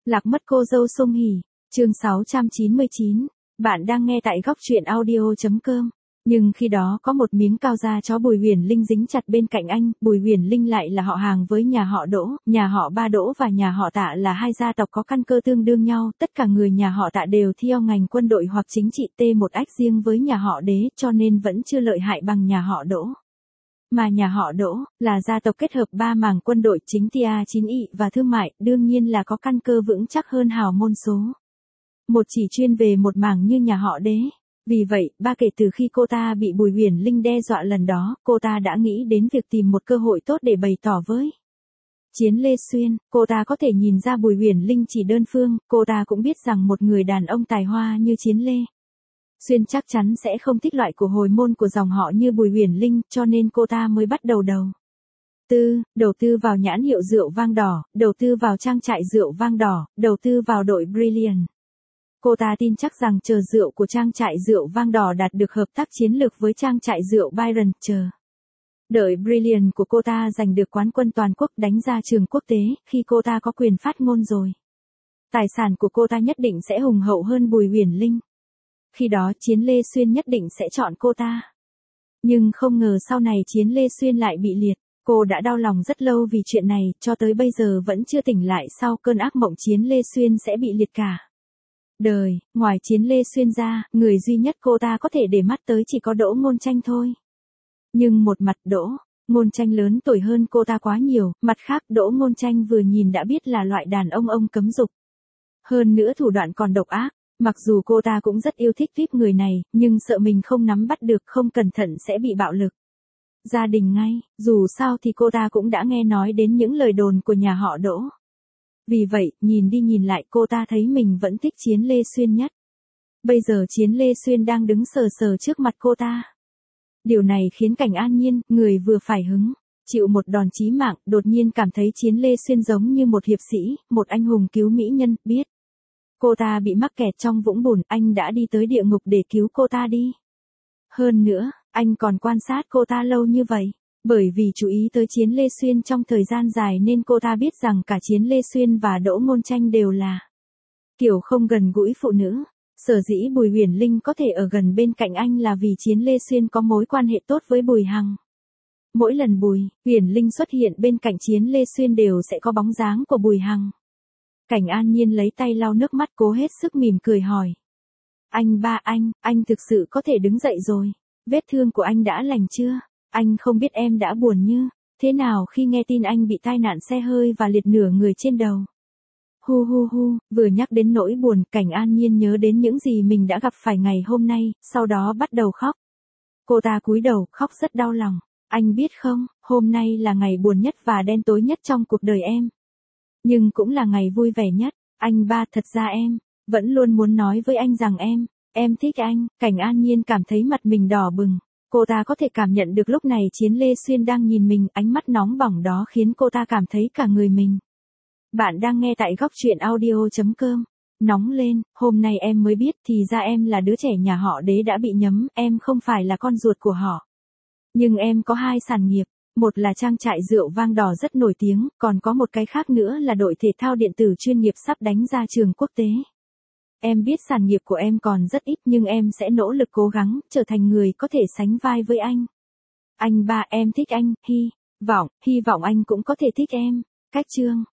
Lạc mất cô dâu Song Hỷ, chương 699. Bạn đang nghe tại góc truyện audio.com. Nhưng khi đó có một miếng cao da chó Bùi Huyền Linh dính chặt bên cạnh anh, Bùi Huyền Linh lại là họ hàng với nhà họ Đỗ, nhà họ Ba Đỗ và nhà họ Tạ là hai gia tộc có căn cơ tương đương nhau, tất cả người nhà họ Tạ đều theo ngành quân đội hoặc chính trị một ách riêng với nhà họ Đế, cho nên vẫn chưa lợi hại bằng nhà họ Đỗ. Mà nhà họ Đỗ, là gia tộc kết hợp ba mảng quân đội chính tia chính ỵ và thương mại, đương nhiên là có căn cơ vững chắc hơn hào môn số. Một chỉ chuyên về một mảng như nhà họ Đế. Vì vậy, kể từ khi cô ta bị Bùi Huyền Linh đe dọa lần đó, cô ta đã nghĩ đến việc tìm một cơ hội tốt để bày tỏ với Chiến Lê Xuyên. Cô ta có thể nhìn ra Bùi Huyền Linh chỉ đơn phương, cô ta cũng biết rằng một người đàn ông tài hoa như Chiến Lê Xuyên chắc chắn sẽ không thích loại của hồi môn của dòng họ như Bùi Huyền Linh, cho nên cô ta mới bắt đầu đầu tư vào nhãn hiệu rượu vang đỏ, đầu tư vào trang trại rượu vang đỏ, đầu tư vào đội Brilliant. Cô ta tin chắc rằng chờ rượu của trang trại rượu vang đỏ đạt được hợp tác chiến lược với trang trại rượu Byron, đợi Brilliant của cô ta giành được quán quân toàn quốc đánh ra trường quốc tế, khi cô ta có quyền phát ngôn rồi, tài sản của cô ta nhất định sẽ hùng hậu hơn Bùi Huyền Linh. Khi đó Chiến Lê Xuyên nhất định sẽ chọn cô ta. Nhưng không ngờ sau này Chiến Lê Xuyên lại bị liệt. Cô đã đau lòng rất lâu vì chuyện này, cho tới bây giờ vẫn chưa tỉnh lại sau cơn ác mộng Chiến Lê Xuyên sẽ bị liệt cả đời. Ngoài Chiến Lê Xuyên ra, người duy nhất cô ta có thể để mắt tới chỉ có Đỗ Ngôn Tranh thôi. Nhưng một mặt Đỗ Ngôn Tranh lớn tuổi hơn cô ta quá nhiều, mặt khác Đỗ Ngôn Tranh vừa nhìn đã biết là loại đàn ông cấm dục. Hơn nữa thủ đoạn còn độc ác. Mặc dù cô ta cũng rất yêu thích VIP người này, nhưng sợ mình không nắm bắt được, không cẩn thận sẽ bị bạo lực gia đình ngay. Dù sao thì cô ta cũng đã nghe nói đến những lời đồn của nhà họ Đỗ. Vì vậy, nhìn đi nhìn lại cô ta thấy mình vẫn thích Chiến Lê Xuyên nhất. Bây giờ Chiến Lê Xuyên đang đứng sờ sờ trước mặt cô ta. Điều này khiến Cảnh An Nhiên, người vừa phải chịu một đòn chí mạng, đột nhiên cảm thấy Chiến Lê Xuyên giống như một hiệp sĩ, một anh hùng cứu mỹ nhân, biết. Cô ta bị mắc kẹt trong vũng bùn, anh đã đi tới địa ngục để cứu cô ta đi. Hơn nữa, anh còn quan sát cô ta lâu như vậy. Bởi vì chú ý tới Chiến Lê Xuyên trong thời gian dài nên cô ta biết rằng cả Chiến Lê Xuyên và Đỗ Ngôn Tranh đều là kiểu không gần gũi phụ nữ. Sở dĩ Bùi Huyền Linh có thể ở gần bên cạnh anh là vì Chiến Lê Xuyên có mối quan hệ tốt với Bùi Hằng. Mỗi lần Bùi Huyền Linh xuất hiện bên cạnh Chiến Lê Xuyên đều sẽ có bóng dáng của Bùi Hằng. Cảnh An Nhiên lấy tay lau nước mắt, cố hết sức mỉm cười hỏi. Anh thực sự có thể đứng dậy rồi. Vết thương của anh đã lành chưa? Anh không biết em đã buồn như thế nào khi nghe tin anh bị tai nạn xe hơi và liệt nửa người trên đầu. Vừa nhắc đến nỗi buồn, Cảnh An Nhiên nhớ đến những gì mình đã gặp phải ngày hôm nay, sau đó bắt đầu khóc. Cô ta cúi đầu, khóc rất đau lòng. Anh biết không, hôm nay là ngày buồn nhất và đen tối nhất trong cuộc đời em. Nhưng cũng là ngày vui vẻ nhất. Thật ra em vẫn luôn muốn nói với anh rằng em thích anh. Cảnh An Nhiên cảm thấy mặt mình đỏ bừng. Cô ta có thể cảm nhận được lúc này Chiến Lê Xuyên đang nhìn mình, ánh mắt nóng bỏng đó khiến cô ta cảm thấy cả người mình. Bạn đang nghe tại góc truyện audio.com. Nóng lên, hôm nay em mới biết thì ra em là đứa trẻ nhà họ Đế đã bị nhấm, em không phải là con ruột của họ. Nhưng em có hai sản nghiệp. Một là trang trại rượu vang đỏ rất nổi tiếng, còn có một cái khác nữa là đội thể thao điện tử chuyên nghiệp sắp đánh ra trường quốc tế. Em biết sản nghiệp của em còn rất ít nhưng em sẽ nỗ lực cố gắng, trở thành người có thể sánh vai với anh. Em thích anh, hy vọng anh cũng có thể thích em. Cách chương